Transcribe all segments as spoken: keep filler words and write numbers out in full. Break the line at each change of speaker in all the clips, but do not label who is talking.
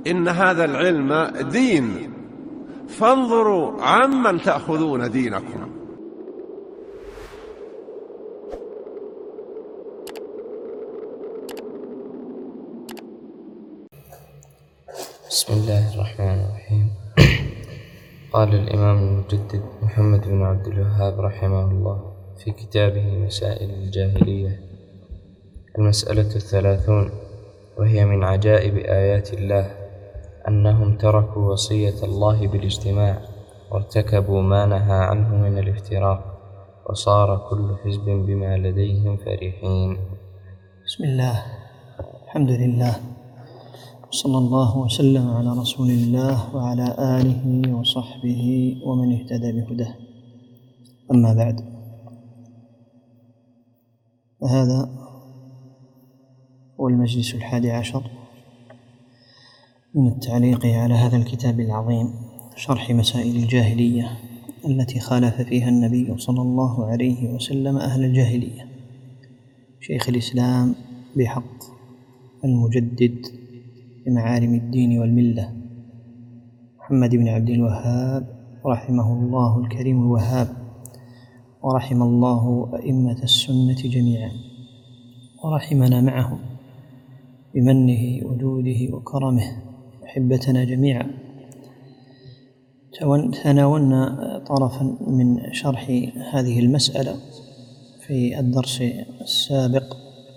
إن هذا العلم دين، فانظروا عمن تأخذون دينكم.
بسم الله الرحمن الرحيم. قال الإمام المجدد محمد بن عبد الوهاب رحمه الله في كتابه مسائل الجاهلية: المسألة الثلاثون، وهي من عجائب آيات الله أنهم تركوا وصية الله بالاجتماع وارتكبوا ما نهى عنه من الافتراق، وصار كل حزب بما لديهم فرحين.
بسم الله، الحمد لله، صلى الله وسلم على رسول الله وعلى آله وصحبه ومن اهتدى بهداه. أما بعد، فهذا هو المجلس الحادي عشر من التعليق على هذا الكتاب العظيم، شرح مسائل الجاهلية التي خالف فيها النبي صلى الله عليه وسلم أهل الجاهلية. شيخ الإسلام بحق المجدد بمعالم الدين والملة محمد بن عبد الوهاب رحمه الله الكريم الوهاب، ورحم الله أئمة السنة جميعا، ورحمنا معهم بمنه وجوده وكرمه، أحبتنا جميعا. تناولنا طرفا من شرح هذه المسألة في الدرس السابق،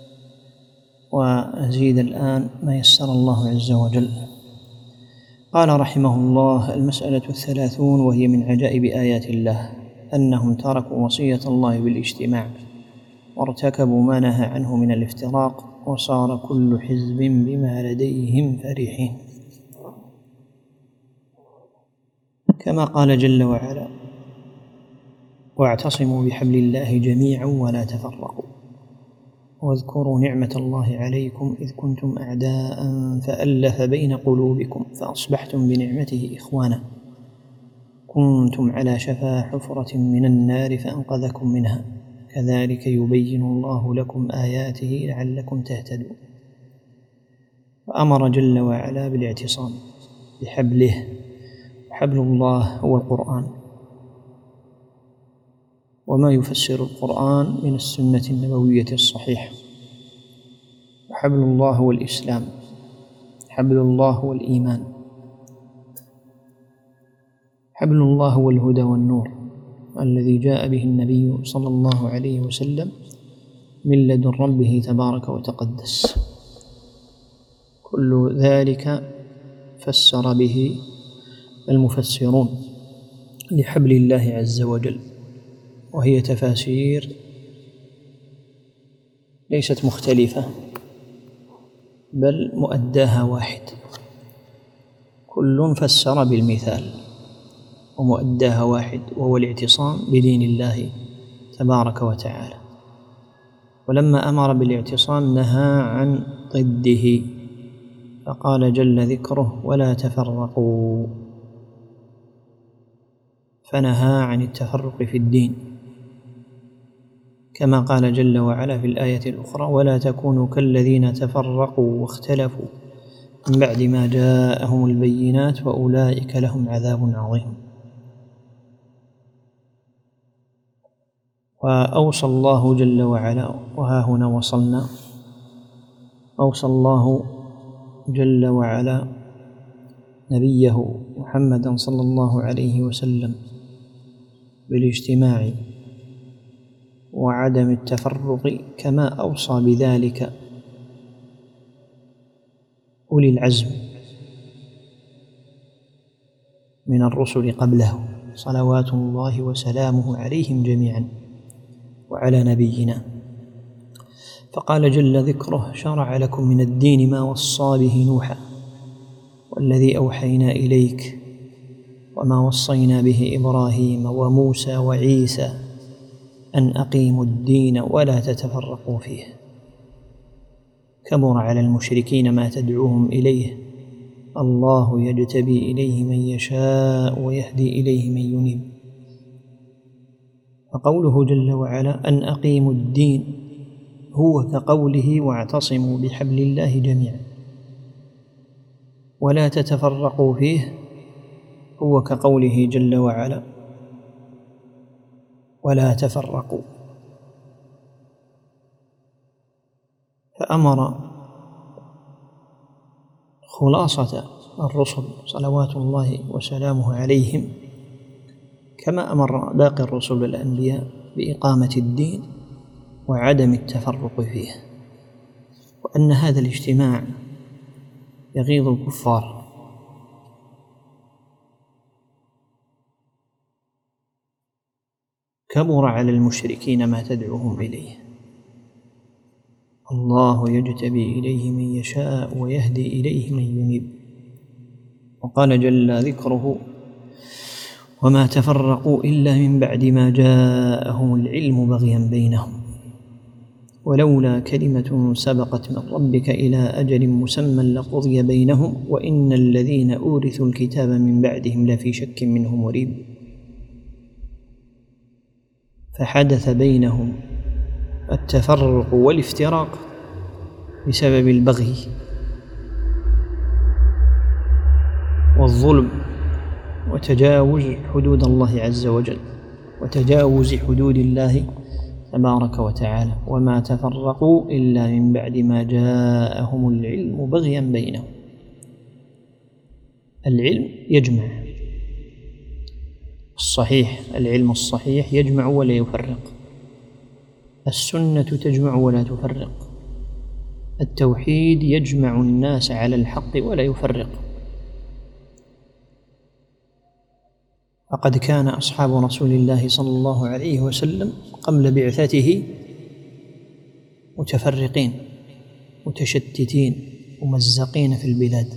وأزيد الآن ما يسر الله عز وجل. قال رحمه الله: المسألة الثلاثون، وهي من عجائب آيات الله أنهم تركوا وصية الله بالاجتماع وارتكبوا ما نهى عنه من الافتراق، وصار كل حزب بما لديهم فرحين. كما قال جل وعلا: واعتصموا بحبل الله جميعا ولا تفرقوا، واذكروا نعمة الله عليكم إذ كنتم أعداء فألف بين قلوبكم فأصبحتم بنعمته إخوانا، كنتم على شفا حفرة من النار فأنقذكم منها، كذلك يبين الله لكم آياته لعلكم تهتدون. وأمر جل وعلا بالاعتصام بحبله، حبل الله هو القرآن وما يفسر القرآن من السنة النبوية الصحيحة. وحبل الله هو الإسلام، حبل الله هو الإيمان، حبل الله هو الهدى والنور الذي جاء به النبي صلى الله عليه وسلم من لدن ربه تبارك وتقدس. كل ذلك فسر به المفسرون لحبل الله عز وجل، وهي تفاسير ليست مختلفة بل مؤداها واحد، كل فسر بالمثال ومؤداها واحد، وهو الاعتصام بدين الله تبارك وتعالى. ولما أمر بالاعتصام نهى عن ضده، فقال جل ذكره: ولا تفرقوا، فنهى عن التفرق في الدين، كما قال جل وعلا في الآية الأخرى: ولا تكونوا كالذين تفرقوا واختلفوا من بعد ما جاءهم البينات وأولئك لهم عذاب عظيم. وأوصى الله جل وعلا، وها هنا وصلنا، أوصى الله جل وعلا نبيه محمدا صلى الله عليه وسلم بالاجتماع وعدم التفرق، كما أوصى بذلك أولي العزم من الرسل قبله صلوات الله وسلامه عليهم جميعا وعلى نبينا. فقال جل ذكره: شرع لكم من الدين ما وصى به نوحا والذي أوحينا إليك وما وصينا به إبراهيم وموسى وعيسى أن أقيموا الدين ولا تتفرقوا فيه، كبر على المشركين ما تدعوهم إليه، الله يجتبي إليه من يشاء ويهدي إليه من ينيب. فقوله جل وعلا أن أقيموا الدين هو كقوله واعتصموا بحبل الله جميعا، ولا تتفرقوا فيه هو كقوله جل وعلا: ولا تفرقوا. فأمر خلاصة الرسل صلوات الله وسلامه عليهم كما أمر باقي الرسل الأنبياء بإقامة الدين وعدم التفرق فيه، وأن هذا الاجتماع يغيظ الكفار. كبر على المشركين ما تدعوهم إليه. الله يجتبي إليه من يشاء ويهدي إليه من ينيب. وقال جل ذكره: وما تفرقوا إلا من بعد ما جاءهم العلم بغيا بينهم ولولا كلمة سبقت من ربك إلى أجل مسمى لقضي بينهم وإن الذين أورثوا الكتاب من بعدهم لفي شك منه مريب. فحدث بينهم التفرق والافتراق بسبب البغي والظلم وتجاوز حدود الله عز وجل وتجاوز حدود الله تبارك وتعالى. وما تفرقوا إلا من بعد ما جاءهم العلم بغيا بينهم. العلم يجمع الصحيح، العلم الصحيح يجمع ولا يفرق. السنة تجمع ولا تفرق. التوحيد يجمع الناس على الحق ولا يفرق. فقد كان أصحاب رسول الله صلى الله عليه وسلم قبل بعثته متفرقين متشتتين ممزقين في البلاد،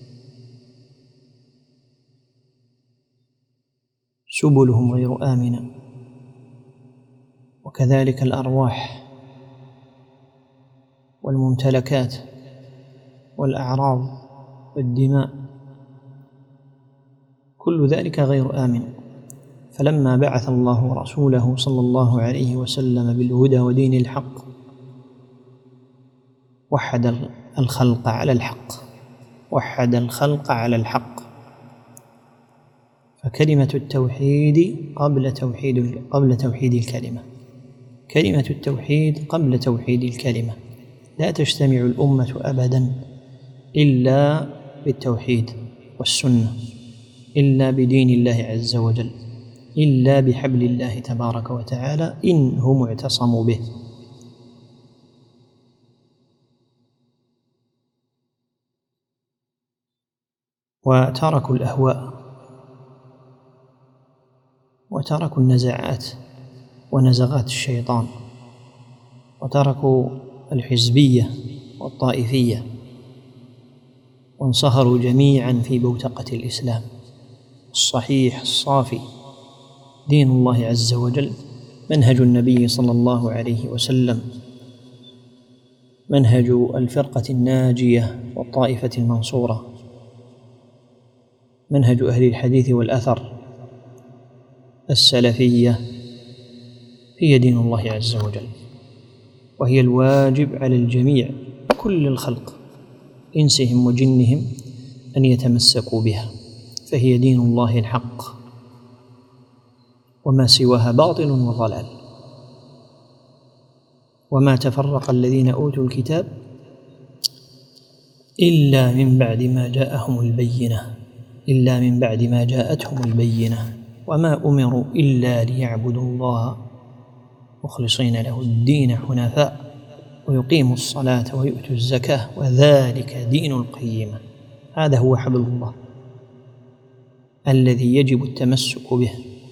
سبلهم غير آمنة، وكذلك الأرواح والممتلكات والأعراض والدماء، كل ذلك غير آمن. فلما بعث الله رسوله صلى الله عليه وسلم بالهدى ودين الحق وحد الخلق على الحق وحد الخلق على الحق. فكلمة التوحيد قبل توحيد قبل توحيد الكلمة، كلمة التوحيد قبل توحيد الكلمة. لا تجتمع الأمة أبدا إلا بالتوحيد والسنة، إلا بدين الله عز وجل، إلا بحبل الله تبارك وتعالى إن هم اعتصموا به. وتركوا الأهواء وتركوا النزاعات ونزغات الشيطان، وتركوا الحزبية والطائفية، وانصهروا جميعا في بوتقة الإسلام الصحيح الصافي، دين الله عز وجل، منهج النبي صلى الله عليه وسلم، منهج الفرقة الناجية والطائفة المنصورة، منهج أهل الحديث والأثر السلفية، هي دين الله عز وجل، وهي الواجب على الجميع كل الخلق إنسهم وجنهم أن يتمسكوا بها، فهي دين الله الحق، وما سواها باطل وضلال. وما تفرق الذين أوتوا الكتاب إلا من بعد ما جاءهم البينة إلا من بعد ما جاءتهم البينة وما أمروا إلا ليعبدوا الله مخلصين له الدين حنفاء ويقيموا الصلاة ويؤتوا الزكاة وذلك دين القيمة. هذا هو حبل الله الذي يجب التمسك به.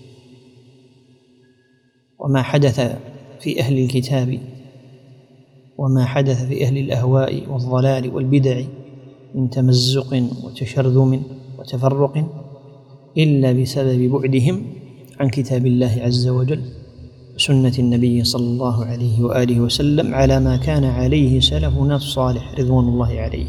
وما حدث في أهل الكتاب وما حدث في أهل الأهواء والضلال والبدع من تمزق وتشرذم وتفرق إلا بسبب بعدهم عن كتاب الله عز وجل وسنة النبي صلى الله عليه وآله وسلم على ما كان عليه سلفنا الصالح رضوان الله عليه.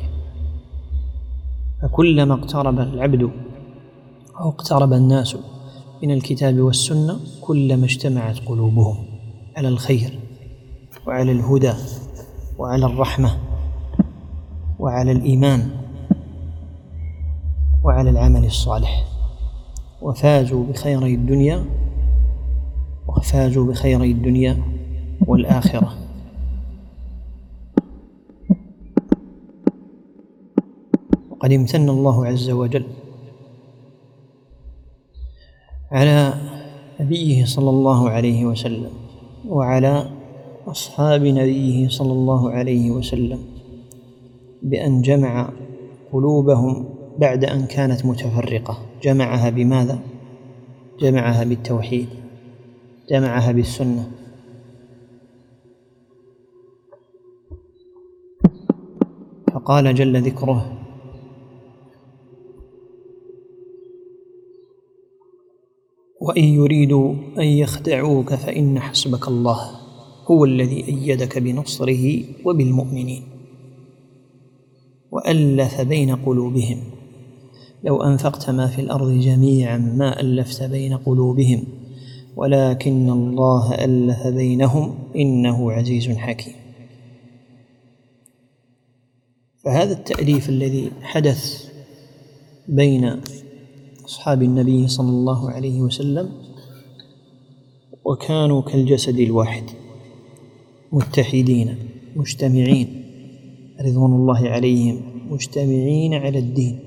فكلما اقترب العبد أو اقترب الناس من الكتاب والسنة كلما اجتمعت قلوبهم على الخير وعلى الهدى وعلى الرحمة وعلى الإيمان وعلى العمل الصالح، وفازوا بخيري الدنيا وفازوا بخيري الدنيا والآخرة. وقد امتن الله عز وجل على نبيه صلى الله عليه وسلم وعلى أصحاب نبيه صلى الله عليه وسلم بأن جمع قلوبهم بعد أن كانت متفرقة. جمعها بماذا؟ جمعها بالتوحيد، جمعها بالسنة. فقال جل ذكره: وإن يريدوا أن يخدعوك فإن حسبك الله هو الذي أيدك بنصره وبالمؤمنين وألف بين قلوبهم لو أنفقت ما في الأرض جميعا ما ألفت بين قلوبهم ولكن الله ألف بينهم إنه عزيز حكيم. فهذا التأليف الذي حدث بين أصحاب النبي صلى الله عليه وسلم وكانوا كالجسد الواحد متحدين مجتمعين رضوان الله عليهم مجتمعين على الدين،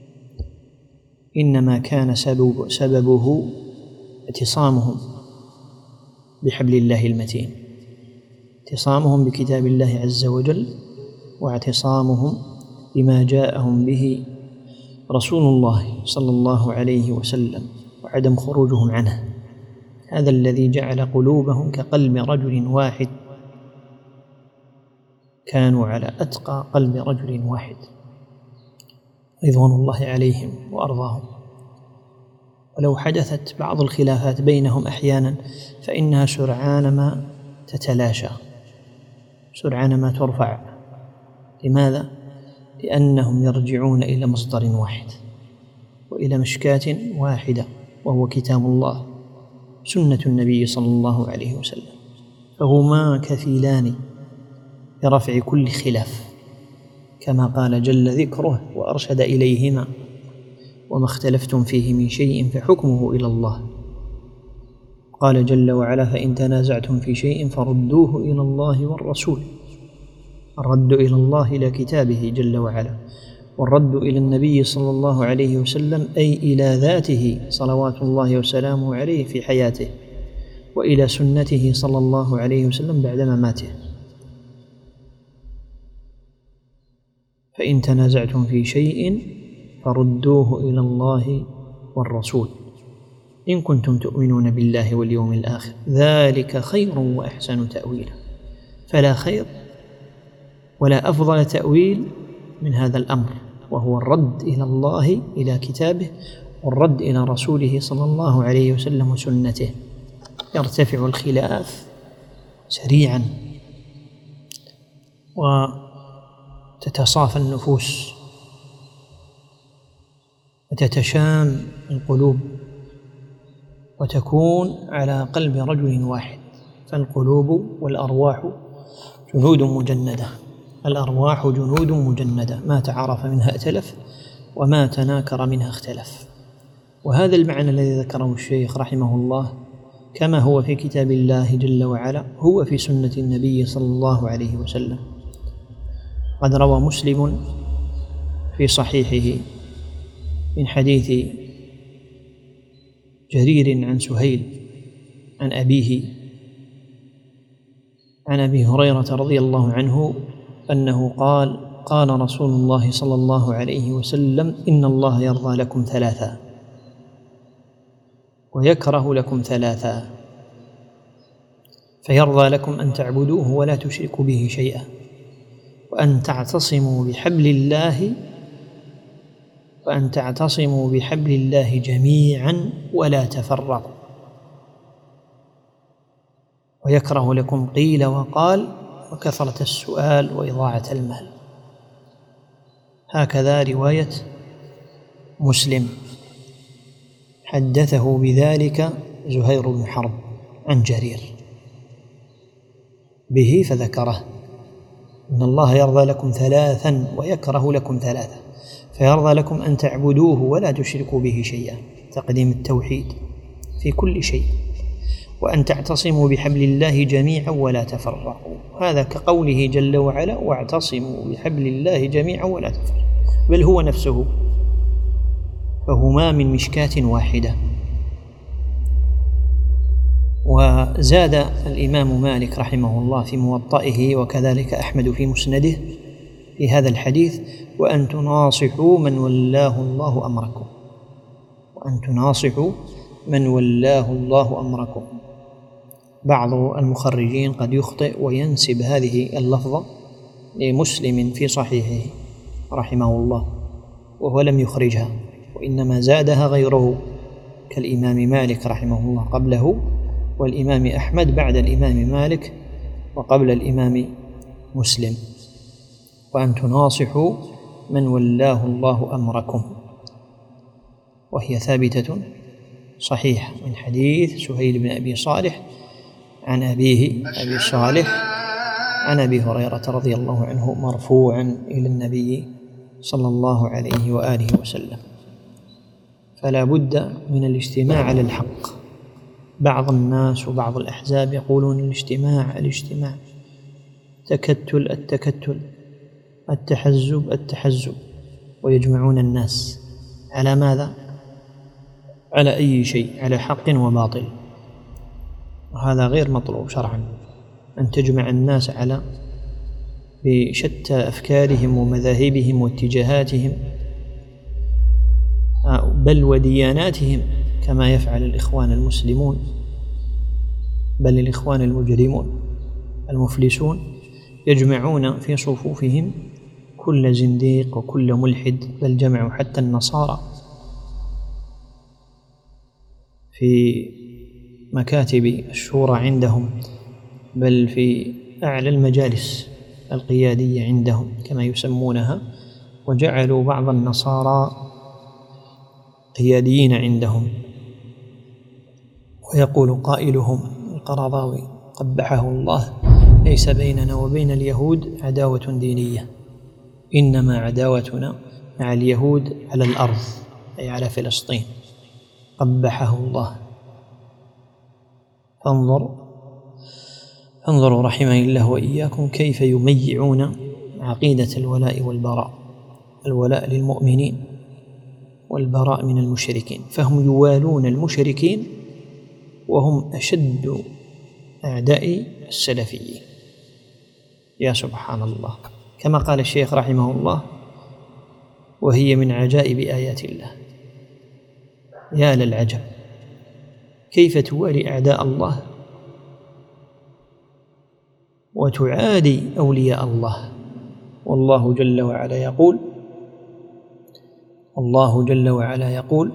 إنما كان سبب سببه اعتصامهم بحبل الله المتين، اعتصامهم بكتاب الله عز وجل، واعتصامهم بما جاءهم به رسول الله صلى الله عليه وسلم، وعدم خروجهم عنه. هذا الذي جعل قلوبهم كقلب رجل واحد، كانوا على أتقى قلب رجل واحد رضوان الله عليهم وأرضاهم. ولو حدثت بعض الخلافات بينهم أحيانا فإنها سرعان ما تتلاشى، سرعان ما ترفع. لماذا؟ لأنهم يرجعون إلى مصدر واحد وإلى مشكاة واحدة، وهو كتاب الله سنة النبي صلى الله عليه وسلم، فهما كفيلان برفع كل خلاف، كما قال جل ذكره: وأرشد إليهما وما اختلفتم فيه من شيء فحكمه إلى الله. قال جل وعلا: فإن تنازعتم في شيء فردوه إلى الله والرسول. الرد إلى الله إلى كتابه جل وعلا، والرد إلى النبي صلى الله عليه وسلم أي إلى ذاته صلوات الله وسلامه عليه في حياته، وإلى سنته صلى الله عليه وسلم بعد مماته. فإن تنازعتم في شيء فردوه إلى الله والرسول إن كنتم تؤمنون بالله واليوم الآخر ذلك خير وأحسن تأويلا. فلا خير ولا أفضل تأويل من هذا الأمر، وهو الرد إلى الله إلى كتابه، والرد إلى رسوله صلى الله عليه وسلم وسنته. يرتفع الخلاف سريعا وتتصافى النفوس وتتشام القلوب وتكون على قلب رجل واحد. فالقلوب والأرواح جنود مجندة، الأرواح جنود مجندة، ما تعارف منها ائتلف وما تناكر منها اختلف. وهذا المعنى الذي ذكره الشيخ رحمه الله كما هو في كتاب الله جل وعلا هو في سنة النبي صلى الله عليه وسلم. قد روى مسلم في صحيحه من حديث جرير عن سهيل عن أبيه عن أبي هريرة رضي الله عنه أنه قال: قال رسول الله صلى الله عليه وسلم: إن الله يرضى لكم ثلاثا ويكره لكم ثلاثا، فيرضى لكم أن تعبدوه ولا تشركوا به شيئا، وأن تعتصموا بحبل الله وأن تعتصموا بحبل الله جميعا ولا تفرقوا، ويكره لكم قيل وقال وكثرة السؤال وإضاعة المال. هكذا رواية مسلم، حدثه بذلك زهير بن حرب عن جرير به فذكره: إن الله يرضى لكم ثلاثا ويكره لكم ثلاثا. فيرضى لكم أن تعبدوه ولا تشركوا به شيئا، تقديم التوحيد في كل شيء، وأن تعتصموا بحبل الله جميعا ولا تفرقوا، هذا كقوله جل وعلا واعتصموا بحبل الله جميعا ولا تفرقوا، بل هو نفسه، فهما من مشكاة واحدة. وزاد الإمام مالك رحمه الله في موطئه وكذلك أحمد في مسنده في هذا الحديث: وأن تناصحوا من ولاه الله أمركم، وأن تناصحوا من ولاه الله أمركم. بعض المخرجين قد يخطئ وينسب هذه اللفظة لمسلم في صحيحه رحمه الله وهو لم يخرجها، وإنما زادها غيره كالإمام مالك رحمه الله قبله، والإمام أحمد بعد الإمام مالك وقبل الإمام مسلم. وأن تناصحوا من ولاه الله أمركم، وهي ثابتة صحيحة من حديث سهيل بن أبي صالح عن أبيه أبي صالح عن أبي هريرة رضي الله عنه مرفوعا إلى النبي صلى الله عليه وآله وسلم. فلا بد من الاجتماع على الحق. بعض الناس وبعض الأحزاب يقولون الاجتماع الاجتماع تكتل التكتل التحزب التحزب، ويجمعون الناس على ماذا؟ على أي شيء؟ على حق وباطل، وهذا غير مطلوب شرعا، أن تجمع الناس على بشتى أفكارهم ومذاهبهم واتجاهاتهم بل ودياناتهم، كما يفعل الإخوان المسلمون، بل الإخوان المجرمون المفلسون يجمعون في صفوفهم كل زنديق وكل ملحد، بل جمعوا حتى النصارى في مكاتب الشورى عندهم، بل في أعلى المجالس القيادية عندهم كما يسمونها، وجعلوا بعض النصارى قياديين عندهم. ويقول قائلهم القرضاوي قبحه الله: ليس بيننا وبين اليهود عداوة دينية، إنما عداوتنا مع اليهود على الأرض، أي على فلسطين، قبحه الله. فانظر انظروا رحمه الله وإياكم كيف يميعون عقيدة الولاء والبراء، الولاء للمؤمنين والبراء من المشركين، فهم يوالون المشركين وهم أشد أعداء السلفيين. يا سبحان الله، كما قال الشيخ رحمه الله: وهي من عجائب آيات الله. يا للعجب، كيف توالي أعداء الله وتعادي أولياء الله. والله جل وعلا يقول الله جل وعلا يقول: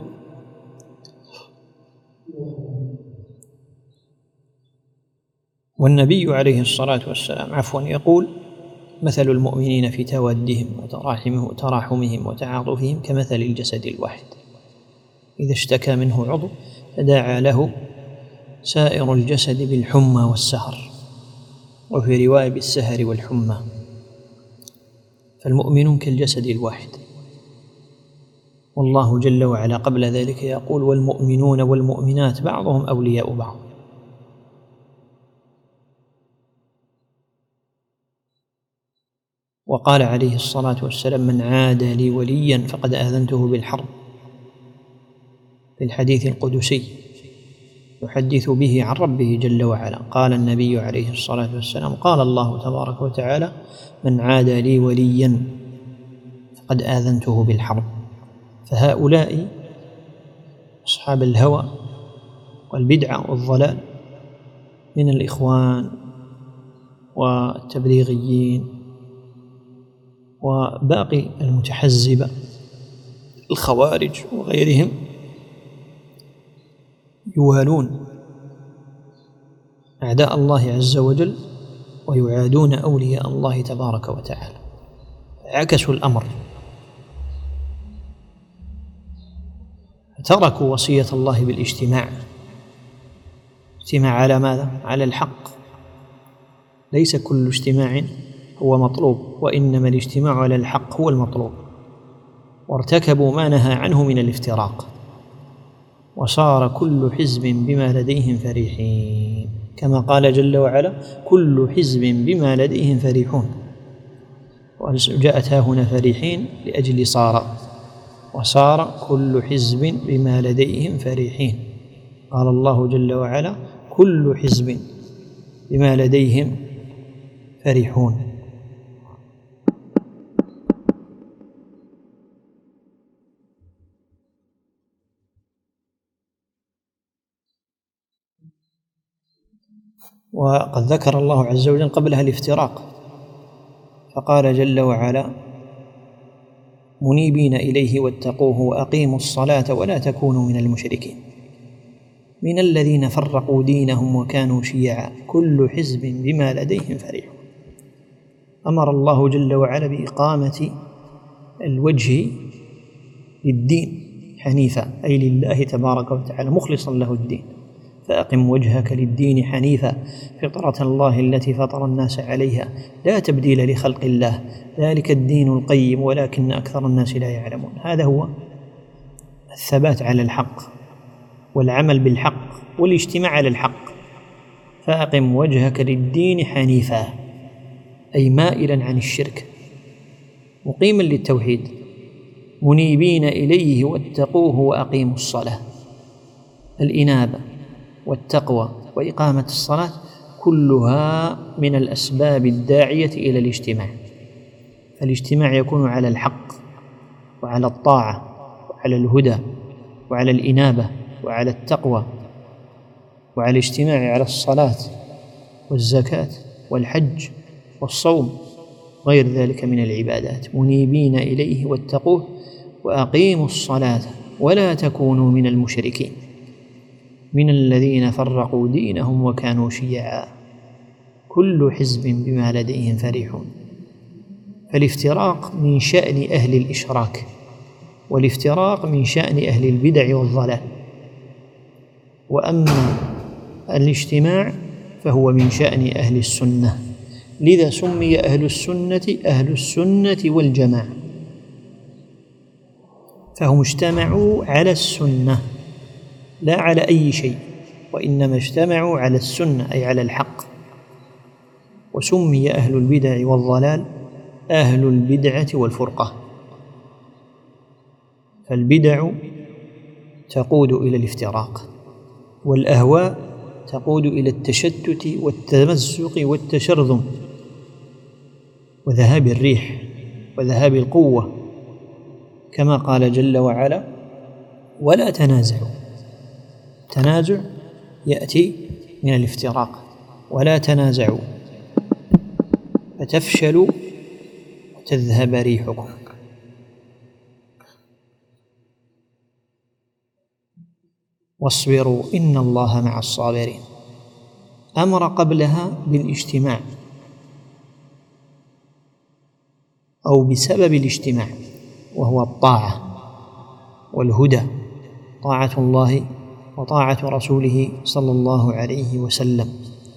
والنبي عليه الصلاة والسلام عفوا يقول: مثل المؤمنين في توادهم وتراحمهم وتراحمهم وتعاطفهم كمثل الجسد الواحد إذا اشتكى منه عضو تداعى له سائر الجسد بالحمى والسهر، وفي رواية بالسهر والحمى. فالمؤمنون كالجسد الواحد. والله جل وعلا قبل ذلك يقول: والمؤمنون والمؤمنات بعضهم أولياء بعض. وقال عليه الصلاة والسلام: من عادى لي وليا فقد آذنته بالحرب، في الحديث القدسي يحدث به عن ربه جل وعلا. قال النبي عليه الصلاة والسلام: قال الله تبارك وتعالى: من عادى لي وليا فقد آذنته بالحرب. فهؤلاء أصحاب الهوى والبدعة والضلال من الإخوان والتبليغيين وباقي المتحزبة الخوارج وغيرهم يوالون أعداء الله عز وجل ويعادون أولياء الله تبارك وتعالى. عكسوا الأمر، تركوا وصية الله بالاجتماع. اجتماع على ماذا؟ على الحق. ليس كل اجتماع هو مطلوب، وإنما الاجتماع على الحق هو المطلوب. وارتكبوا ما نهى عنه من الافتراق، وصار كل حزب بما لديهم فرحين، كما قال جل وعلا: كل حزب بما لديهم فرحون. وجاءت ها هنا فرحين لأجل صار، وصار كل حزب بما لديهم فرحين. قال الله جل وعلا: كل حزب بما لديهم فرحون. وقد ذكر الله عز وجل قبلها الافتراق، فقال جل وعلا: منيبين إليه واتقوه وأقيموا الصلاة ولا تكونوا من المشركين من الذين فرقوا دينهم وكانوا شيعا كل حزب بما لديهم فرحون. أمر الله جل وعلا بإقامة الوجه للدين حنيفا، أي لله تبارك وتعالى مخلصا له الدين. فأقم وجهك للدين حنيفا فطرة الله التي فطر الناس عليها لا تبديل لخلق الله ذلك الدين القيم ولكن أكثر الناس لا يعلمون. هذا هو الثبات على الحق والعمل بالحق والاجتماع على الحق. فأقم وجهك للدين حنيفا، أي مائلا عن الشرك مقيما للتوحيد، منيبين إليه واتقوه وأقيموا الصلاة. الإنابة والتقوى وإقامة الصلاة كلها من الأسباب الداعية إلى الاجتماع. فالاجتماع يكون على الحق وعلى الطاعة وعلى الهدى وعلى الإنابة وعلى التقوى، وعلى الاجتماع على الصلاة والزكاة والحج والصوم غير ذلك من العبادات. منيبين إليه واتقوه وأقيموا الصلاة ولا تكونوا من المشركين من الذين فرقوا دينهم وكانوا شيعا كل حزب بما لديهم فرحون. فالافتراق من شأن أهل الإشراك، والافتراق من شأن أهل البدع والضلال. وأما الاجتماع فهو من شأن أهل السنة، لذا سمي أهل السنة أهل السنة والجماعة، فهم اجتمعوا على السنة لا على أي شيء، وإنما اجتمعوا على السنة أي على الحق. وسمي أهل البدع والضلال أهل البدعة والفرقة. فالبدع تقود إلى الافتراق، والأهواء تقود إلى التشتت والتمزق والتشرذم وذهاب الريح وذهاب القوة، كما قال جل وعلا: ولا تنازعوا. التنازع يأتي من الافتراق، ولا تنازعوا فتفشلوا وتذهب ريحكم. واصبروا إن الله مع الصابرين. أمر قبلها بالاجتماع أو بسبب الاجتماع، وهو الطاعة والهدى، طاعة الله وطاعة رسوله صلى الله عليه وسلم.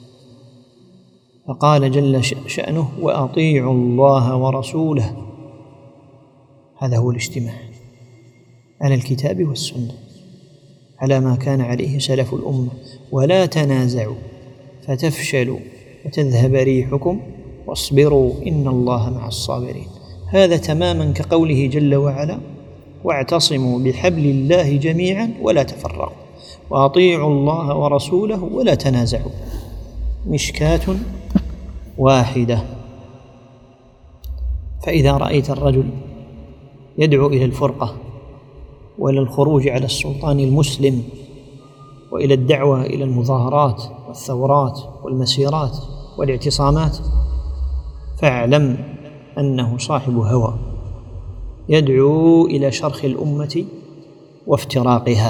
فقال جل شأنه: وأطيعوا الله ورسوله. هذا هو الاجتماع على الكتاب والسنة، على ما كان عليه سلف الأمة. ولا تنازعوا فتفشلوا وتذهب ريحكم واصبروا إن الله مع الصابرين. هذا تماما كقوله جل وعلا: واعتصموا بحبل الله جميعا ولا تفرقوا وأطيعوا الله ورسوله ولا تنازعوا. مشكاة واحدة. فإذا رأيت الرجل يدعو إلى الفرقة وإلى الخروج على السلطان المسلم وإلى الدعوة إلى المظاهرات والثورات والمسيرات والاعتصامات، فاعلم أنه صاحب هوى يدعو إلى شرخ الأمة وافتراقها.